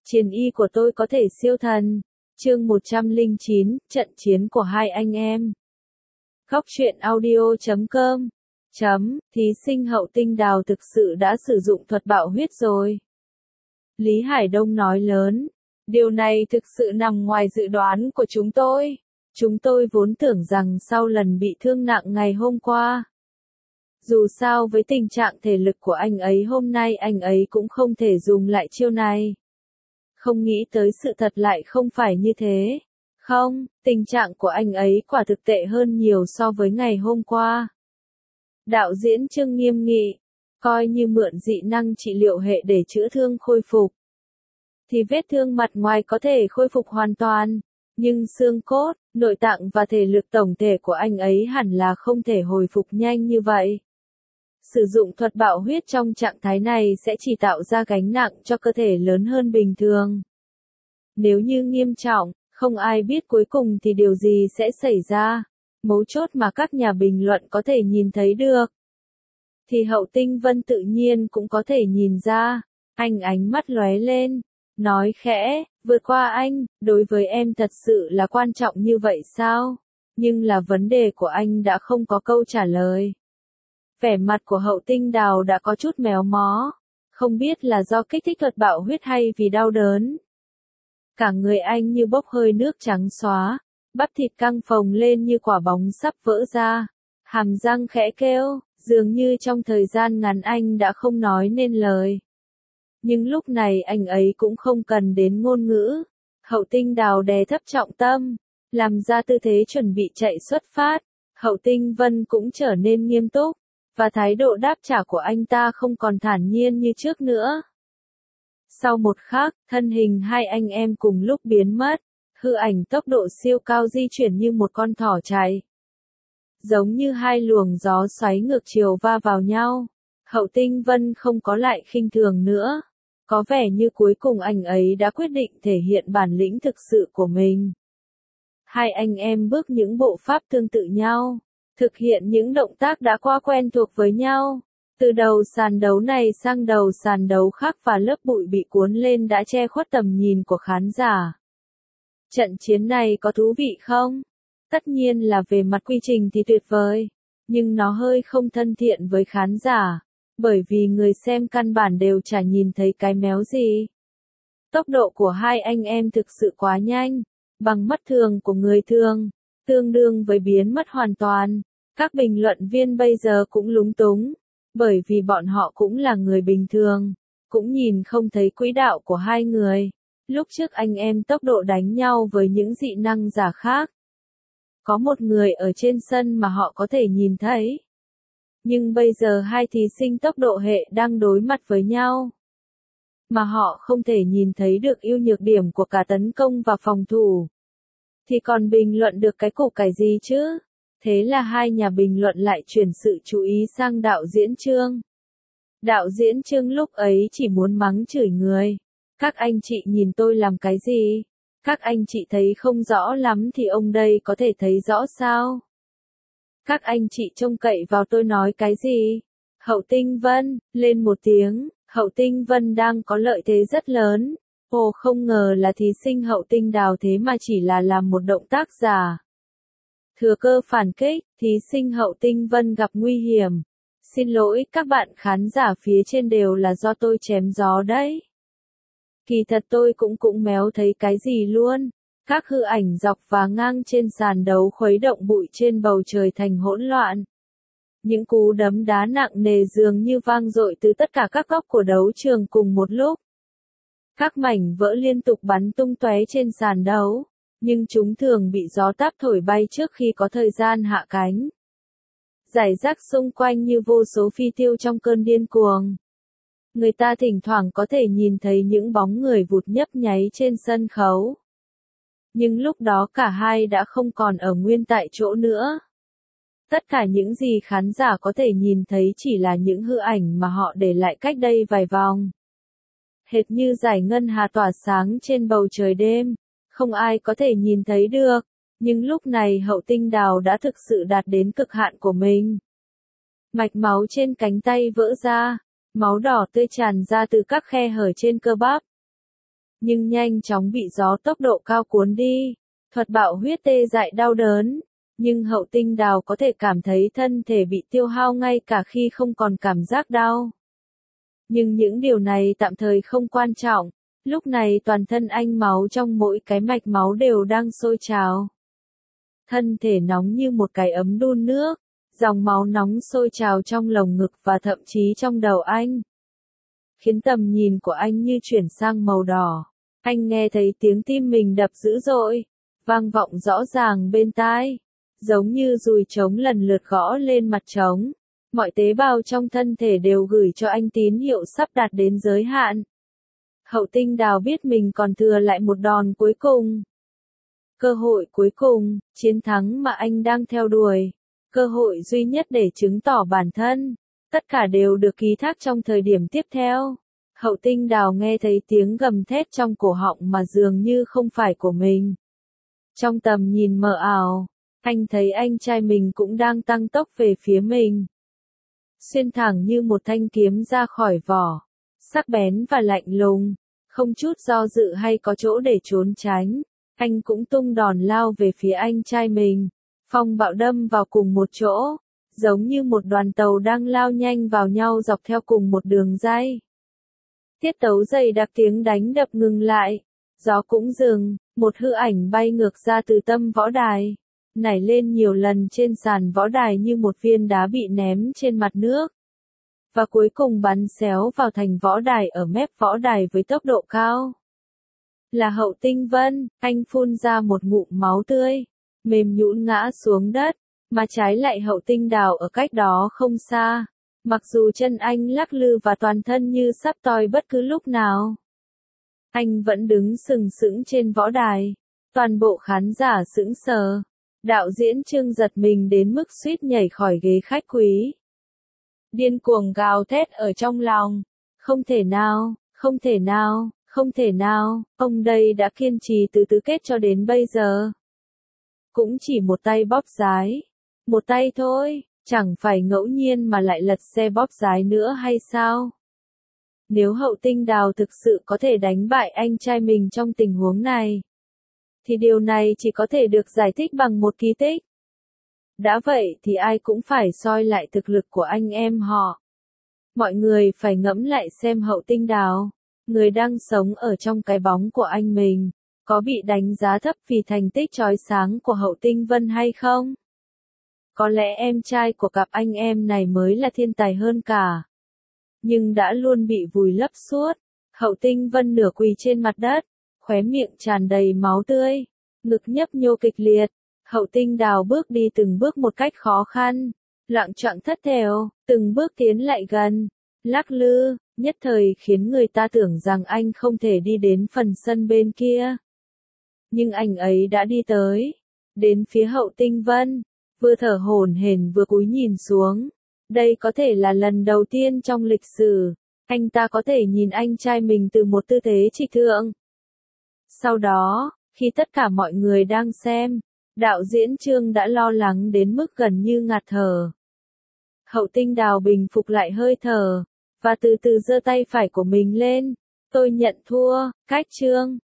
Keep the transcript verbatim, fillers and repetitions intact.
Chiến y của tôi có thể siêu thần. Chương một trăm lẻ chín, trận chiến của hai anh em. Góc truyện audio chấm com chấm, thí sinh Hậu Tinh Đào thực sự đã sử dụng thuật bạo huyết rồi. Lý Hải Đông nói lớn. Điều này thực sự nằm ngoài dự đoán của chúng tôi. Chúng tôi vốn tưởng rằng sau lần bị thương nặng ngày hôm qua. Dù sao với tình trạng thể lực của anh ấy hôm nay anh ấy cũng không thể dùng lại chiêu này. Không nghĩ tới sự thật lại không phải như thế. Không, tình trạng của anh ấy quả thực tệ hơn nhiều so với ngày hôm qua. Đạo diễn Trương nghiêm nghị, coi như mượn dị năng trị liệu hệ để chữa thương khôi phục. Thì vết thương mặt ngoài có thể khôi phục hoàn toàn, nhưng xương cốt, nội tạng và thể lực tổng thể của anh ấy hẳn là không thể hồi phục nhanh như vậy. Sử dụng thuật bạo huyết trong trạng thái này sẽ chỉ tạo ra gánh nặng cho cơ thể lớn hơn bình thường. Nếu như nghiêm trọng, không ai biết cuối cùng thì điều gì sẽ xảy ra. Mấu chốt mà các nhà bình luận có thể nhìn thấy được. Thì Hậu Tinh Vân tự nhiên cũng có thể nhìn ra. Anh ánh mắt lóe lên, nói khẽ, vượt qua anh, đối với em thật sự là quan trọng như vậy sao? Nhưng là vấn đề của anh đã không có câu trả lời. Vẻ mặt của Hậu Tinh Đào đã có chút méo mó, không biết là do kích thích thuật bạo huyết hay vì đau đớn. Cả người anh như bốc hơi nước trắng xóa, bắp thịt căng phồng lên như quả bóng sắp vỡ ra, hàm răng khẽ kêu, dường như trong thời gian ngắn anh đã không nói nên lời. Nhưng lúc này anh ấy cũng không cần đến ngôn ngữ. Hậu Tinh Đào đè thấp trọng tâm, làm ra tư thế chuẩn bị chạy xuất phát. Hậu Tinh Vân cũng trở nên nghiêm túc, và thái độ đáp trả của anh ta không còn thản nhiên như trước nữa. Sau một khắc, thân hình hai anh em cùng lúc biến mất, hư ảnh tốc độ siêu cao di chuyển như một con thỏ chạy. Giống như hai luồng gió xoáy ngược chiều va vào nhau, Hậu Tinh Vân không có lại khinh thường nữa. Có vẻ như cuối cùng anh ấy đã quyết định thể hiện bản lĩnh thực sự của mình. Hai anh em bước những bộ pháp tương tự nhau, thực hiện những động tác đã qua quen thuộc với nhau. Từ đầu sàn đấu này sang đầu sàn đấu khác và lớp bụi bị cuốn lên đã che khuất tầm nhìn của khán giả. Trận chiến này có thú vị không? Tất nhiên là về mặt quy trình thì tuyệt vời, nhưng nó hơi không thân thiện với khán giả, bởi vì người xem căn bản đều chả nhìn thấy cái méo gì. Tốc độ của hai anh em thực sự quá nhanh, bằng mắt thường của người thường, tương đương với biến mất hoàn toàn. Các bình luận viên bây giờ cũng lúng túng, bởi vì bọn họ cũng là người bình thường, cũng nhìn không thấy quỹ đạo của hai người. Lúc trước anh em tốc độ đánh nhau với những dị năng giả khác. Có một người ở trên sân mà họ có thể nhìn thấy. Nhưng bây giờ hai thí sinh tốc độ hệ đang đối mặt với nhau. Mà họ không thể nhìn thấy được ưu nhược điểm của cả tấn công và phòng thủ. Thì còn bình luận được cái củ cải gì chứ? Thế là hai nhà bình luận lại chuyển sự chú ý sang đạo diễn Trương. Đạo diễn Trương lúc ấy chỉ muốn mắng chửi người. Các anh chị nhìn tôi làm cái gì? Các anh chị thấy không rõ lắm thì ông đây có thể thấy rõ sao? Các anh chị trông cậy vào tôi nói cái gì? Hậu Tinh Vân, lên một tiếng, Hậu Tinh Vân đang có lợi thế rất lớn. Ồ không ngờ là thí sinh Hậu Tinh Đào thế mà chỉ là làm một động tác giả. Thừa cơ phản kích, thí sinh Hậu Tinh Vân gặp nguy hiểm. Xin lỗi các bạn khán giả phía trên đều là do tôi chém gió đấy. Kỳ thật tôi cũng cũng méo thấy cái gì luôn. Các hư ảnh dọc và ngang trên sàn đấu khuấy động bụi trên bầu trời thành hỗn loạn. Những cú đấm đá nặng nề dường như vang dội từ tất cả các góc của đấu trường cùng một lúc. Các mảnh vỡ liên tục bắn tung tóe trên sàn đấu, nhưng chúng thường bị gió táp thổi bay trước khi có thời gian hạ cánh. Rải rác xung quanh như vô số phi tiêu trong cơn điên cuồng. Người ta thỉnh thoảng có thể nhìn thấy những bóng người vụt nhấp nháy trên sân khấu. Nhưng lúc đó cả hai đã không còn ở nguyên tại chỗ nữa. Tất cả những gì khán giả có thể nhìn thấy chỉ là những hư ảnh mà họ để lại cách đây vài vòng. Hệt như dải ngân hà tỏa sáng trên bầu trời đêm, không ai có thể nhìn thấy được, nhưng lúc này Hậu Tinh Đào đã thực sự đạt đến cực hạn của mình. Mạch máu trên cánh tay vỡ ra, máu đỏ tươi tràn ra từ các khe hở trên cơ bắp. nhưng nhanh chóng bị gió tốc độ cao cuốn đi. Thuật bạo huyết tê dại đau đớn, nhưng Hậu Tinh Đào có thể cảm thấy thân thể bị tiêu hao ngay cả khi không còn cảm giác đau. Nhưng những điều này tạm thời không quan trọng, lúc này toàn thân anh máu trong mỗi cái mạch máu đều đang sôi trào. Thân thể nóng như một cái ấm đun nước, dòng máu nóng sôi trào trong lồng ngực và thậm chí trong đầu anh. Khiến tầm nhìn của anh như chuyển sang màu đỏ. Anh nghe thấy tiếng tim mình đập dữ dội, vang vọng rõ ràng bên tai, giống như dùi trống lần lượt gõ lên mặt trống. Mọi tế bào trong thân thể đều gửi cho anh tín hiệu sắp đạt đến giới hạn. Hậu Tinh Đào biết mình còn thừa lại một đòn cuối cùng. Cơ hội cuối cùng, chiến thắng mà anh đang theo đuổi. Cơ hội duy nhất để chứng tỏ bản thân. Tất cả đều được ký thác trong thời điểm tiếp theo. Hậu Tinh Đào nghe thấy tiếng gầm thét trong cổ họng mà dường như không phải của mình. Trong tầm nhìn mờ ảo, anh thấy anh trai mình cũng đang tăng tốc về phía mình. Xuyên thẳng như một thanh kiếm ra khỏi vỏ, sắc bén và lạnh lùng, không chút do dự hay có chỗ để trốn tránh, anh cũng tung đòn lao về phía anh trai mình, phong bạo đâm vào cùng một chỗ, giống như một đoàn tàu đang lao nhanh vào nhau dọc theo cùng một đường ray. Tiết tấu dày đặc, tiếng đánh đập ngừng lại, gió cũng dừng, một hư ảnh bay ngược ra từ tâm võ đài, nảy lên nhiều lần trên sàn võ đài như một viên đá bị ném trên mặt nước. Và cuối cùng bắn xéo vào thành võ đài ở mép võ đài với tốc độ cao. Là Hậu Tinh Vân, anh phun ra một ngụm máu tươi, mềm nhũn ngã xuống đất, mà trái lại Hậu Tinh Đào ở cách đó không xa. Mặc dù chân anh lắc lư và toàn thân như sắp toi bất cứ lúc nào. Anh vẫn đứng sừng sững trên võ đài, toàn bộ khán giả sững sờ. Đạo diễn Trương giật mình đến mức suýt nhảy khỏi ghế khách quý. Điên cuồng gào thét ở trong lòng. Không thể nào, không thể nào, không thể nào, ông đây đã kiên trì từ tứ kết cho đến bây giờ. Cũng chỉ một tay bóp giái. Một tay thôi, chẳng phải ngẫu nhiên mà lại lật xe bóp giái nữa hay sao? Nếu Hậu Tinh Đào thực sự có thể đánh bại anh trai mình trong tình huống này, thì điều này chỉ có thể được giải thích bằng một kỳ tích. Đã vậy thì ai cũng phải soi lại thực lực của anh em họ. Mọi người phải ngẫm lại xem Hậu Tinh Đào, người đang sống ở trong cái bóng của anh mình, có bị đánh giá thấp vì thành tích chói sáng của Hậu Tinh Vân hay không? Có lẽ em trai của cặp anh em này mới là thiên tài hơn cả. Nhưng đã luôn bị vùi lấp suốt. Hậu Tinh Vân nửa quỳ trên mặt đất, khóe miệng tràn đầy máu tươi, ngực nhấp nhô kịch liệt. Hậu Tinh Đào bước đi từng bước một cách khó khăn, loạng choạng thất thểu, từng bước tiến lại gần, lắc lư, nhất thời khiến người ta tưởng rằng anh không thể đi đến phần sân bên kia. Nhưng anh ấy đã đi tới, đến phía Hậu Tinh Vân, vừa thở hổn hển vừa cúi nhìn xuống. Đây có thể là lần đầu tiên trong lịch sử, anh ta có thể nhìn anh trai mình từ một tư thế trịch thượng. Sau đó, khi tất cả mọi người đang xem, đạo diễn Trương đã lo lắng đến mức gần như ngạt thở. Hậu Tinh Đào bình phục lại hơi thở, và từ từ giơ tay phải của mình lên. Tôi nhận thua, cách Trương.